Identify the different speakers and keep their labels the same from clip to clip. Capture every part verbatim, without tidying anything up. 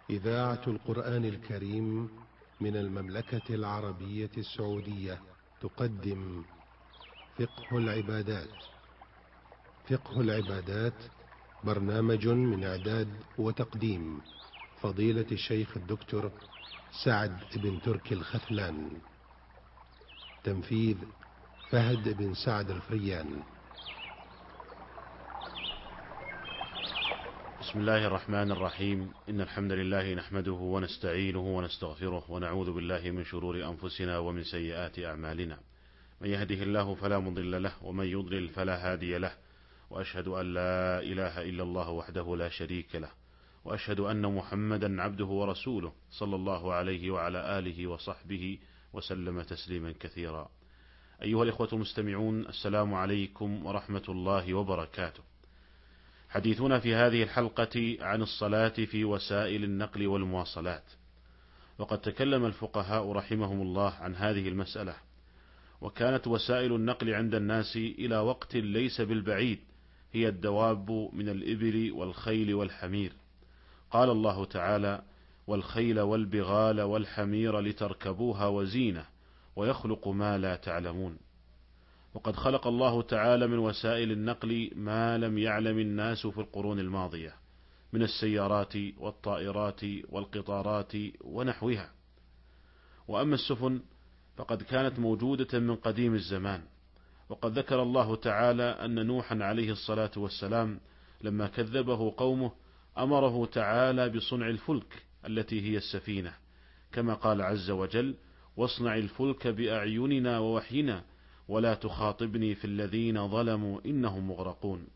Speaker 1: إذاعة القرآن الكريم من المملكة العربية السعودية تقدم فقه العبادات. فقه العبادات برنامج من إعداد وتقديم فضيلة الشيخ الدكتور سعد بن تركي الخثلان. تنفيذ فهد بن سعد الفريان.
Speaker 2: بسم الله الرحمن الرحيم. إن الحمد لله نحمده ونستعينه ونستغفره ونعوذ بالله من شرور أنفسنا ومن سيئات أعمالنا. من يهده الله فلا مضل له ومن يضلل فلا هادي له، وأشهد أن لا إله إلا الله وحده لا شريك له، وأشهد أن محمدا عبده ورسوله صلى الله عليه وعلى آله وصحبه وسلم تسليما كثيرا. أيها الإخوة المستمعون، السلام عليكم ورحمة الله وبركاته. حديثنا في هذه الحلقة عن الصلاة في وسائل النقل والمواصلات. وقد تكلم الفقهاء رحمهم الله عن هذه المسألة، وكانت وسائل النقل عند الناس إلى وقت ليس بالبعيد هي الدواب من الإبل والخيل والحمير. قال الله تعالى: والخيل والبغال والحمير لتركبوها وزينة ويخلق ما لا تعلمون. وقد خلق الله تعالى من وسائل النقل ما لم يعلم الناس في القرون الماضية من السيارات والطائرات والقطارات ونحوها. وأما السفن فقد كانت موجودة من قديم الزمان، وقد ذكر الله تعالى أن نوحا عليه الصلاة والسلام لما كذبه قومه أمره تعالى بصنع الفلك التي هي السفينة، كما قال عز وجل: واصنع الفلك بأعيننا ووحينا ولا تخاطبني في الذين ظلموا إنهم مغرقون.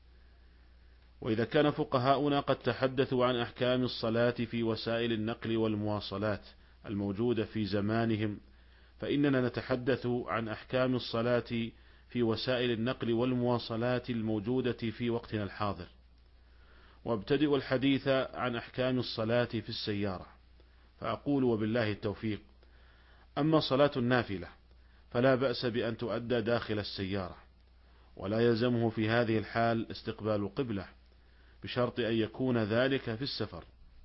Speaker 2: وإذا كان فقهاؤنا قد تحدثوا عن أحكام الصلاة في وسائل النقل والمواصلات الموجودة في زمانهم، فإننا نتحدث عن أحكام الصلاة في وسائل النقل والمواصلات الموجودة في وقتنا الحاضر. وابتدئ الحديث عن أحكام الصلاة في السيارة، فأقول وبالله التوفيق: أما صلاة النافلة فلا بأس بأن تؤدى داخل السيارة، ولا يلزمه في هذه الحال استقبال القبلة، بشرط أن يكون ذلك في السفر.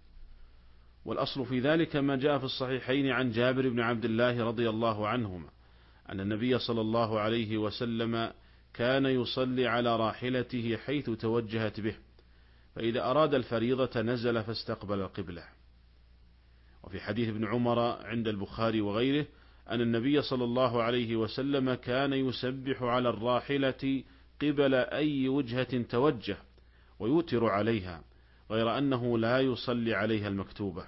Speaker 2: والأصل في ذلك ما جاء في الصحيحين عن جابر بن عبد الله رضي الله عنهما أن النبي صلى الله عليه وسلم كان يصلي على راحلته حيث توجهت به، فإذا أراد الفريضة نزل فاستقبل القبلة. وفي حديث ابن عمر عند البخاري وغيره أن النبي صلى الله عليه وسلم كان يسبح على الراحلة قبل أي وجهة توجه ويوتر عليها، غير أنه لا يصلي عليها المكتوبة.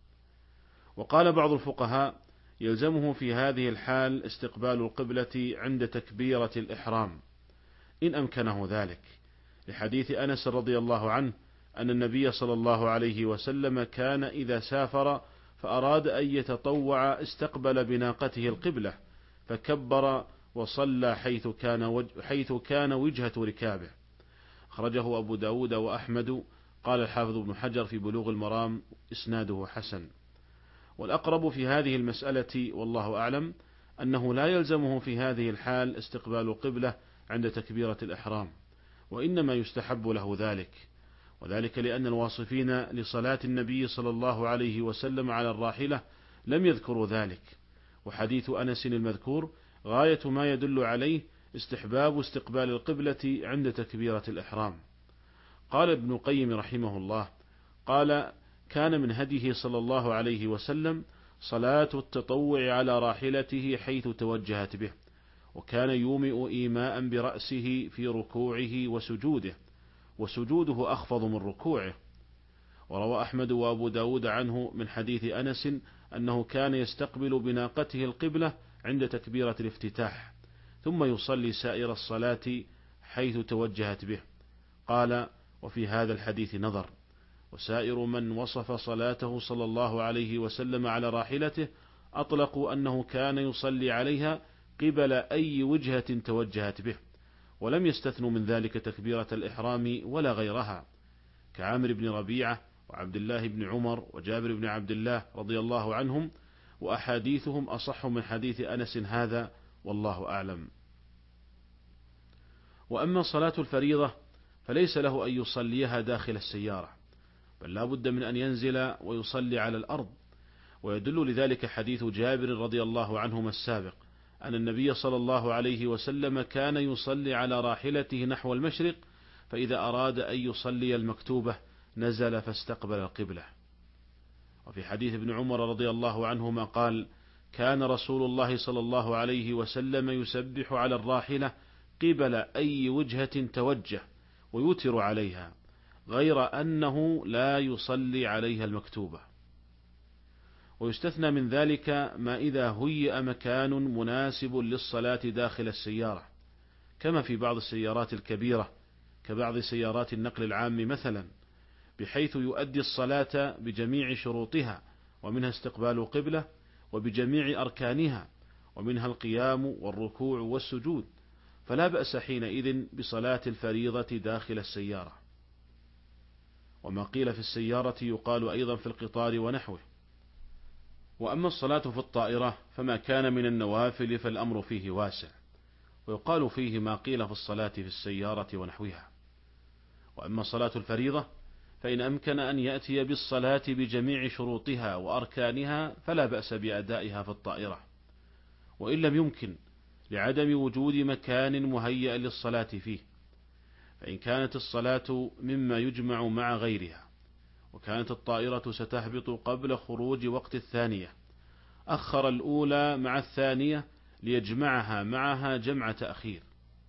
Speaker 2: وقال بعض الفقهاء: يلزمه في هذه الحال استقبال القبلة عند تكبيرة الإحرام إن أمكنه ذلك، لحديث أنس رضي الله عنه أن النبي صلى الله عليه وسلم كان إذا سافر فأراد أن يتطوع استقبل بناقته القبلة فكبر وصلى حيث كان, وجه حيث كان وجهة ركابه. أخرجه أبو داود وأحمد. قال الحافظ ابن حجر في بلوغ المرام: إسناده حسن. والأقرب في هذه المسألة والله أعلم أنه لا يلزمه في هذه الحال استقبال القبلة عند تكبيرة الإحرام، وإنما يستحب له ذلك، وذلك لأن الواصفين لصلاة النبي صلى الله عليه وسلم على الراحلة لم يذكروا ذلك. وحديث أنس المذكور غاية ما يدل عليه استحباب استقبال القبلة عند تكبيرة الإحرام. قال ابن القيم رحمه الله: قال: كان من هديه صلى الله عليه وسلم صلاة التطوع على راحلته حيث توجهت به، وكان يومئ إيماء برأسه في ركوعه وسجوده، وسجوده أخفض من ركوعه. وروى أحمد وأبو داود عنه من حديث أنس أنه كان يستقبل بناقته القبلة عند تكبيرة الافتتاح، ثم يصلي سائر الصلاة حيث توجهت به. قال: وفي هذا الحديث نظر، وسائر من وصف صلاته صلى الله عليه وسلم على راحلته أطلقوا أنه كان يصلي عليها قبل أي وجهة توجهت به، ولم يستثنوا من ذلك تكبيرة الإحرام ولا غيرها، كعامر بن ربيعة وعبد الله بن عمر وجابر بن عبد الله رضي الله عنهم، وأحاديثهم أصح من حديث أنس هذا، والله أعلم. وأما صلاة الفريضة فليس له أن يصليها داخل السيارة، بل لا بد من أن ينزل ويصلي على الأرض. ويدل لذلك حديث جابر رضي الله عنهما السابق أن النبي صلى الله عليه وسلم كان يصلي على راحلته نحو المشرق، فإذا أراد أن يصلي المكتوبة نزل فاستقبل القبلة. وفي حديث ابن عمر رضي الله عنهما قال: كان رسول الله صلى الله عليه وسلم يسبح على الراحلة قبل أي وجهة توجه ويوتر عليها، غير أنه لا يصلي عليها المكتوبة. ويستثنى من ذلك ما إذا هيئ مكان مناسب للصلاة داخل السيارة، كما في بعض السيارات الكبيرة كبعض سيارات النقل العام مثلا، بحيث يؤدي الصلاة بجميع شروطها، ومنها استقبال القبلة وبجميع أركانها، ومنها القيام والركوع والسجود، فلا بأس حينئذ بصلاة الفريضة داخل السيارة. وما قيل في السيارة يقال أيضا في القطار ونحوه. وأما الصلاة في الطائرة فما كان من النوافل فالأمر فيه واسع، ويقال فيه ما قيل في الصلاة في السيارة ونحوها. وأما صلاة الفريضة فإن أمكن أن يأتي بالصلاة بجميع شروطها وأركانها فلا بأس بأدائها في الطائرة، وإن لم يمكن لعدم وجود مكان مهيأ للصلاة فيه، فإن كانت الصلاة مما يجمع مع غيرها وكانت الطائرة ستهبط قبل خروج وقت الثانية، أخر الأولى مع الثانية ليجمعها معها جمع تأخير.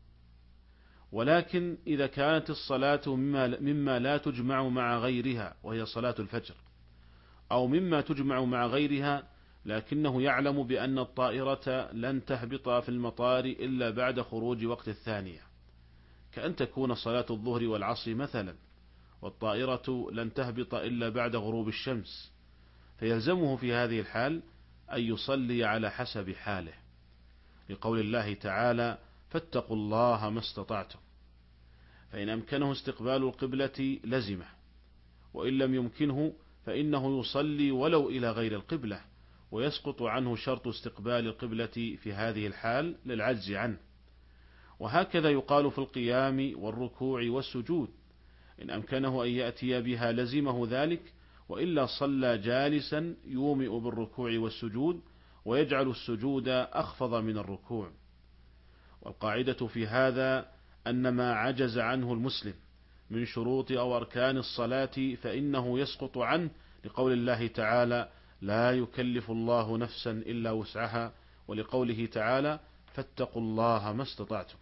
Speaker 2: ولكن إذا كانت الصلاة مما, مما لا تجمع مع غيرها وهي صلاة الفجر، أو مما تجمع مع غيرها لكنه يعلم بأن الطائرة لن تهبط في المطار إلا بعد خروج وقت الثانية، كأن تكون صلاة الظهر والعصر مثلا، والطائرة لن تهبط إلا بعد غروب الشمس، فيلزمه في هذه الحال أن يصلي على حسب حاله، لقول الله تعالى: فاتقوا الله ما استطعتم. فإن أمكنه استقبال القبلة لزمه، وإن لم يمكنه فإنه يصلي ولو إلى غير القبلة، ويسقط عنه شرط استقبال القبلة في هذه الحال للعجز عنه. وهكذا يقال في القيام والركوع والسجود، إن أمكنه أن يأتي بها لزمه ذلك، وإلا صلى جالسا يومئ بالركوع والسجود، ويجعل السجود أخفض من الركوع. والقاعدة في هذا أن ما عجز عنه المسلم من شروط أو أركان الصلاة فإنه يسقط عنه، لقول الله تعالى: لا يكلف الله نفسا إلا وسعها، ولقوله تعالى: فاتقوا الله ما استطعتم.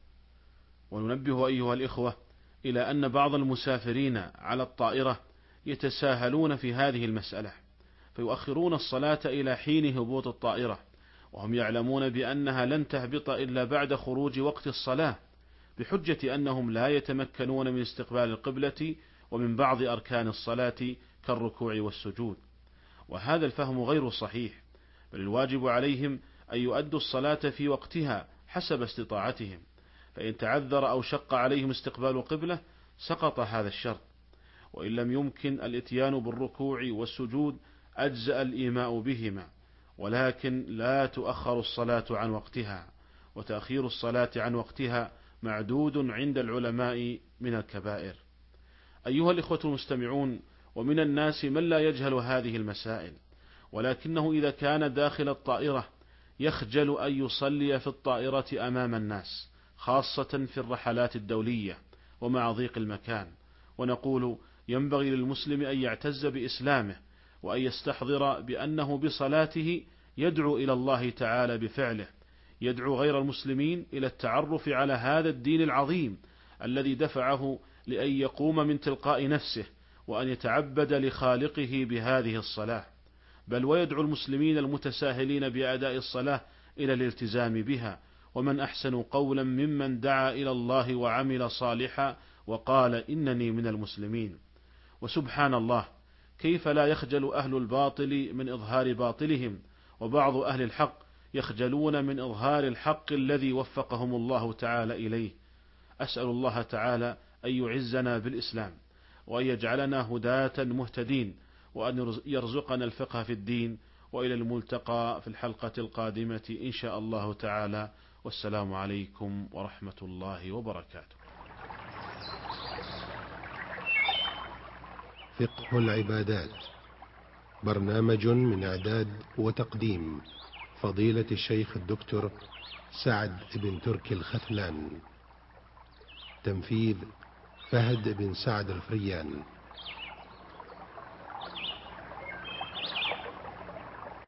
Speaker 2: وننبه أيها الإخوة إلى أن بعض المسافرين على الطائرة يتساهلون في هذه المسألة، فيؤخرون الصلاة إلى حين هبوط الطائرة، وهم يعلمون بأنها لن تهبط إلا بعد خروج وقت الصلاة، بحجة أنهم لا يتمكنون من استقبال القبلة ومن بعض أركان الصلاة كالركوع والسجود. وهذا الفهم غير صحيح، بل الواجب عليهم أن يؤدوا الصلاة في وقتها حسب استطاعتهم، فإن تعذر أو شق عليهم استقبال القبلة سقط هذا الشرط. وإن لم يمكن الاتيان بالركوع والسجود أجزأ الإيماء بهما، ولكن لا تؤخر الصلاة عن وقتها، وتأخير الصلاة عن وقتها معدود عند العلماء من الكبائر. أيها الإخوة المستمعون، ومن الناس من لا يجهل هذه المسائل، ولكنه إذا كان داخل الطائرة يخجل أن يصلي في الطائرة أمام الناس، خاصة في الرحلات الدولية ومع ضيق المكان. ونقول: ينبغي للمسلم أن يعتز بإسلامه، وأن يستحضر بأنه بصلاته يدعو إلى الله تعالى بفعله، يدعو غير المسلمين إلى التعرف على هذا الدين العظيم الذي دفعه لأن يقوم من تلقاء نفسه وأن يتعبد لخالقه بهذه الصلاة، بل ويدعو المسلمين المتساهلين بأداء الصلاة إلى الالتزام بها. ومن أحسن قولا ممن دعا إلى الله وعمل صالحا وقال إنني من المسلمين. وسبحان الله، كيف لا يخجل أهل الباطل من إظهار باطلهم، وبعض أهل الحق يخجلون من إظهار الحق الذي وفقهم الله تعالى إليه. أسأل الله تعالى أن يعزنا بالإسلام، وأن يجعلنا هداة مهتدين، وأن يرزقنا الفقه في الدين. وإلى الملتقى في الحلقة القادمة إن شاء الله تعالى، والسلام عليكم ورحمة الله وبركاته.
Speaker 1: فقه العبادات، برنامج من إعداد وتقديم فضيلة الشيخ الدكتور سعد بن تركي الختلان، تنفيذ فهد بن سعد الفريان.